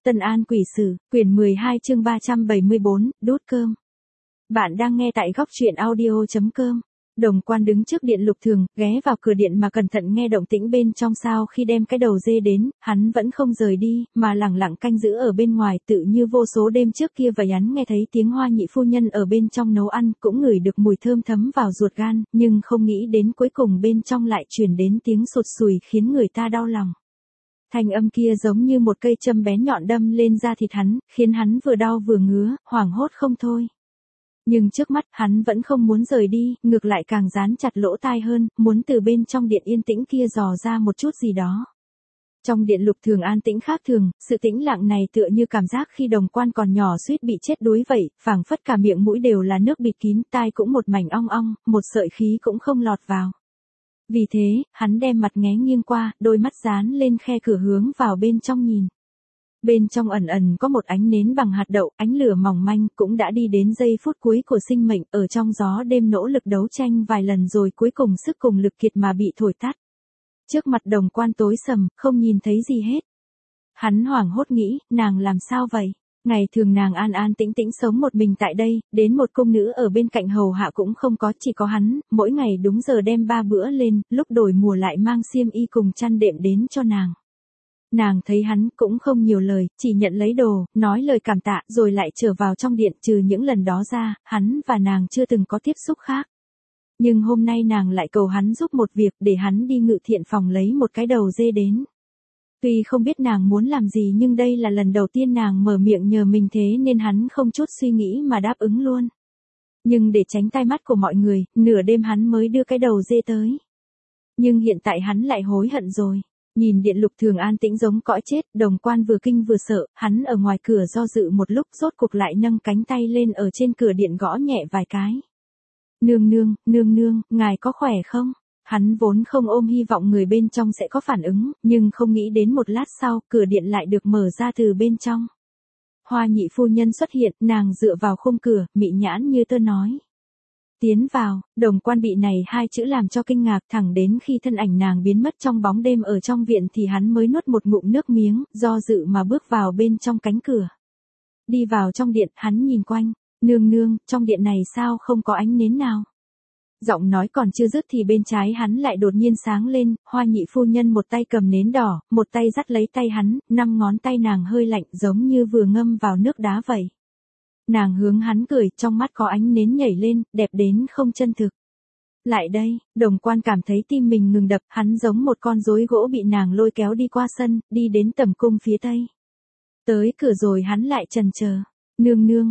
Tân An Quỷ Sử, quyển 12 chương 374, đốt cơm. Bạn đang nghe tại góc truyện audio.com. Đồng Quan đứng trước điện Lục Thường, ghé vào cửa điện mà cẩn thận nghe động tĩnh bên trong. Sau khi đem cái đầu dê đến, hắn vẫn không rời đi, mà lẳng lặng canh giữ ở bên ngoài, tự như vô số đêm trước kia vậy. Hắn nghe thấy tiếng Hoa nhị phu nhân ở bên trong nấu ăn, cũng ngửi được mùi thơm thấm vào ruột gan, nhưng không nghĩ đến cuối cùng bên trong lại truyền đến tiếng sụt sùi khiến người ta đau lòng. Thanh âm kia giống như một cây châm bén nhọn đâm lên da thịt hắn, khiến hắn vừa đau vừa ngứa, hoảng hốt không thôi. Nhưng trước mắt hắn vẫn không muốn rời đi, ngược lại càng dán chặt lỗ tai hơn, muốn từ bên trong điện yên tĩnh kia dò ra một chút gì đó. Trong điện Lục Thường an tĩnh khác thường, sự tĩnh lặng này tựa như cảm giác khi Đồng Quan còn nhỏ suýt bị chết đuối vậy, phảng phất cả miệng mũi đều là nước bịt kín, tai cũng một mảnh ong ong, một sợi khí cũng không lọt vào. Vì thế, hắn đem mặt nghé nghiêng qua, đôi mắt dán lên khe cửa hướng vào bên trong nhìn. Bên trong ẩn ẩn có một ánh nến bằng hạt đậu, ánh lửa mỏng manh, cũng đã đi đến giây phút cuối của sinh mệnh, ở trong gió đêm nỗ lực đấu tranh vài lần rồi cuối cùng sức cùng lực kiệt mà bị thổi tắt. Trước mặt Đồng Quan tối sầm, không nhìn thấy gì hết. Hắn hoảng hốt nghĩ, nàng làm sao vậy? Ngày thường nàng an an tĩnh tĩnh sống một mình tại đây, đến một cung nữ ở bên cạnh hầu hạ cũng không có, chỉ có hắn, mỗi ngày đúng giờ đem 3 bữa lên, lúc đổi mùa lại mang xiêm y cùng chăn đệm đến cho nàng. Nàng thấy hắn cũng không nhiều lời, chỉ nhận lấy đồ, nói lời cảm tạ rồi lại trở vào trong điện. Trừ những lần đó ra, hắn và nàng chưa từng có tiếp xúc khác. Nhưng hôm nay nàng lại cầu hắn giúp một việc, để hắn đi Ngự Thiện phòng lấy một cái đầu dê đến. Tuy không biết nàng muốn làm gì nhưng đây là lần đầu tiên nàng mở miệng nhờ mình, thế nên hắn không chút suy nghĩ mà đáp ứng luôn. Nhưng để tránh tai mắt của mọi người, nửa đêm hắn mới đưa cái đầu dê tới. Nhưng hiện tại hắn lại hối hận rồi. Nhìn điện Lục Thường an tĩnh giống cõi chết, Đồng Quan vừa kinh vừa sợ, hắn ở ngoài cửa do dự một lúc, rốt cuộc lại nâng cánh tay lên ở trên cửa điện gõ nhẹ vài cái. Nương nương, ngài có khỏe không? Hắn vốn không ôm hy vọng người bên trong sẽ có phản ứng, nhưng không nghĩ đến một lát sau, cửa điện lại được mở ra từ bên trong. Hoa nhị phu nhân xuất hiện, nàng dựa vào khung cửa, mị nhãn như tơ nói. Tiến vào. Đồng Quan bị này 2 chữ làm cho kinh ngạc, thẳng đến khi thân ảnh nàng biến mất trong bóng đêm ở trong viện thì hắn mới nuốt một ngụm nước miếng, do dự mà bước vào bên trong cánh cửa. Đi vào trong điện, hắn nhìn quanh. Nương, trong điện này sao không có ánh nến nào? Giọng nói còn chưa dứt thì bên trái hắn lại đột nhiên sáng lên, Hoa nhị phu nhân một tay cầm nến đỏ, một tay dắt lấy tay hắn, 5 ngón tay nàng hơi lạnh giống như vừa ngâm vào nước đá vậy. Nàng hướng hắn cười, trong mắt có ánh nến nhảy lên, đẹp đến không chân thực. Lại đây. Đồng Quan cảm thấy tim mình ngừng đập, hắn giống một con rối gỗ bị nàng lôi kéo đi qua sân, đi đến tầm cung phía tây. Tới cửa rồi hắn lại chần chờ. Nương,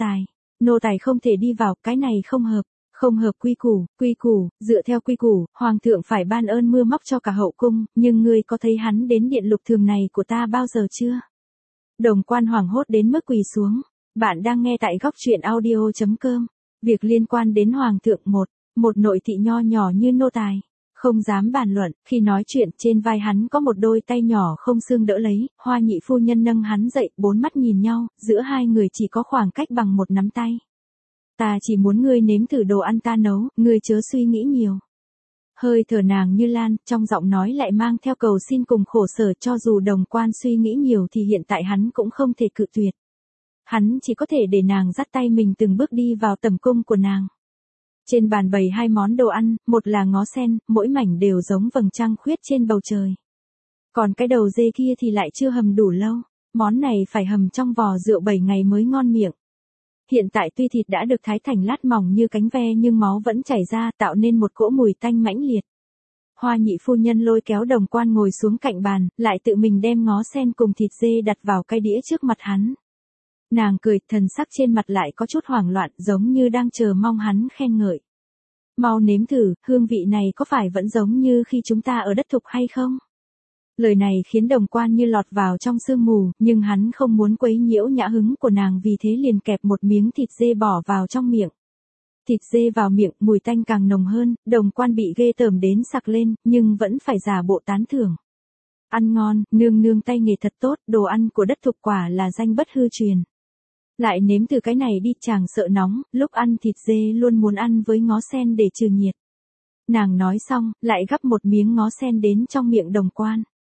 nô tài không thể đi vào, cái này không hợp quy củ, dựa theo quy củ, hoàng thượng phải ban ơn mưa móc cho cả hậu cung, nhưng ngươi có thấy hắn đến điện Lục Thường này của ta bao giờ chưa? Đồng Quan hoảng hốt đến mức quỳ xuống. Bạn đang nghe tại góc truyện audio.com. Việc liên quan đến hoàng thượng, một nội thị nho nhỏ như nô tài, không dám bàn luận. Khi nói chuyện, trên vai hắn có một đôi tay nhỏ không xương đỡ lấy, Hoa nhị phu nhân nâng hắn dậy, 4 mắt nhìn nhau, giữa hai người chỉ có khoảng cách bằng một nắm tay. Ta chỉ muốn ngươi nếm thử đồ ăn ta nấu, ngươi chớ suy nghĩ nhiều. Hơi thở nàng như lan, trong giọng nói lại mang theo cầu xin cùng khổ sở. Cho dù Đồng Quan suy nghĩ nhiều thì hiện tại hắn cũng không thể cự tuyệt. Hắn chỉ có thể để nàng dắt tay mình từng bước đi vào tầm cung của nàng. Trên bàn bày 2 món đồ ăn, một là ngó sen, mỗi mảnh đều giống vầng trăng khuyết trên bầu trời. Còn cái đầu dê kia thì lại chưa hầm đủ lâu, món này phải hầm trong vò rượu 7 ngày mới ngon miệng. Hiện tại tuy thịt đã được thái thành lát mỏng như cánh ve nhưng máu vẫn chảy ra, tạo nên một cỗ mùi tanh mãnh liệt. Hoa nhị phu nhân lôi kéo Đồng Quan ngồi xuống cạnh bàn, lại tự mình đem ngó sen cùng thịt dê đặt vào cái đĩa trước mặt hắn. Nàng cười, thần sắc trên mặt lại có chút hoảng loạn, giống như đang chờ mong hắn khen ngợi. Mau nếm thử, hương vị này có phải vẫn giống như khi chúng ta ở đất thục hay không? Lời này khiến Đồng Quan như lọt vào trong sương mù, nhưng hắn không muốn quấy nhiễu nhã hứng của nàng, vì thế liền kẹp một miếng thịt dê bỏ vào trong miệng. Thịt dê vào miệng, mùi tanh càng nồng hơn, Đồng Quan bị ghê tởm đến sặc lên, nhưng vẫn phải giả bộ tán thưởng. Ăn ngon, nương tay nghề thật tốt, đồ ăn của đất thục quả là danh bất hư truyền. Lại nếm từ cái này đi, chàng sợ nóng, lúc ăn thịt dê luôn muốn ăn với ngó sen để trừ nhiệt. Nàng nói xong, lại gắp một miếng ngó sen đến trong miệng Đồng Quan.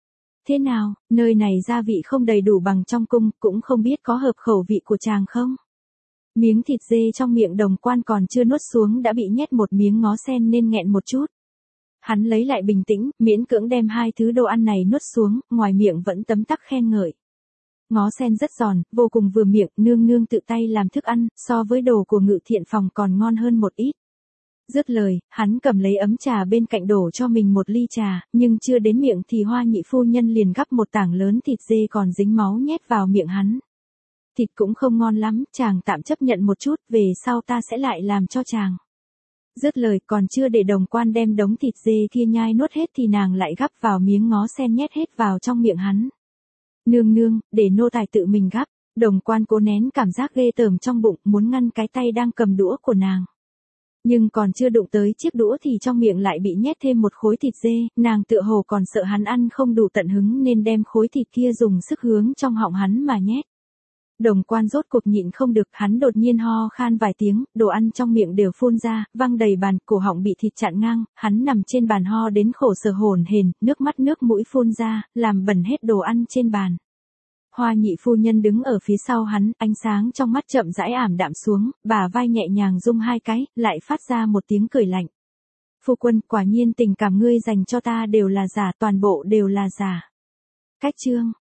Thế nào, nơi này gia vị không đầy đủ bằng trong cung, cũng không biết có hợp khẩu vị của chàng không? Miếng thịt dê trong miệng Đồng Quan còn chưa nuốt xuống đã bị nhét một miếng ngó sen nên nghẹn một chút. Hắn lấy lại bình tĩnh, miễn cưỡng đem hai thứ đồ ăn này nuốt xuống, ngoài miệng vẫn tấm tắc khen ngợi. Ngó sen rất giòn, vô cùng vừa miệng, nương nương tự tay làm thức ăn, so với đồ của Ngự Thiện phòng còn ngon hơn một ít. Dứt lời, hắn cầm lấy ấm trà bên cạnh đổ cho mình một ly trà, nhưng chưa đến miệng thì Hoa nhị phu nhân liền gắp một tảng lớn thịt dê còn dính máu nhét vào miệng hắn. Thịt cũng không ngon lắm, chàng tạm chấp nhận một chút, về sau ta sẽ lại làm cho chàng. Dứt lời, còn chưa để Đồng Quan đem đống thịt dê kia nhai nuốt hết thì nàng lại gắp vào miếng ngó sen nhét hết vào trong miệng hắn. Nương nương, để nô tài tự mình gắp. Đồng Quan cố nén cảm giác ghê tởm trong bụng, muốn ngăn cái tay đang cầm đũa của nàng. Nhưng còn chưa đụng tới chiếc đũa thì trong miệng lại bị nhét thêm một khối thịt dê, nàng tựa hồ còn sợ hắn ăn không đủ tận hứng nên đem khối thịt kia dùng sức hướng trong họng hắn mà nhét. Đồng Quan rốt cuộc nhịn không được, hắn đột nhiên ho khan vài tiếng, đồ ăn trong miệng đều phun ra, văng đầy bàn, cổ họng bị thịt chặn ngang, hắn nằm trên bàn ho đến khổ sở hổn hển, nước mắt nước mũi phun ra, làm bẩn hết đồ ăn trên bàn. Hoa nhị phu nhân đứng ở phía sau hắn, ánh sáng trong mắt chậm rãi ảm đạm xuống, bà vai nhẹ nhàng rung hai cái, lại phát ra một tiếng cười lạnh. Phu quân, quả nhiên tình cảm ngươi dành cho ta đều là giả, toàn bộ đều là giả. Cách chương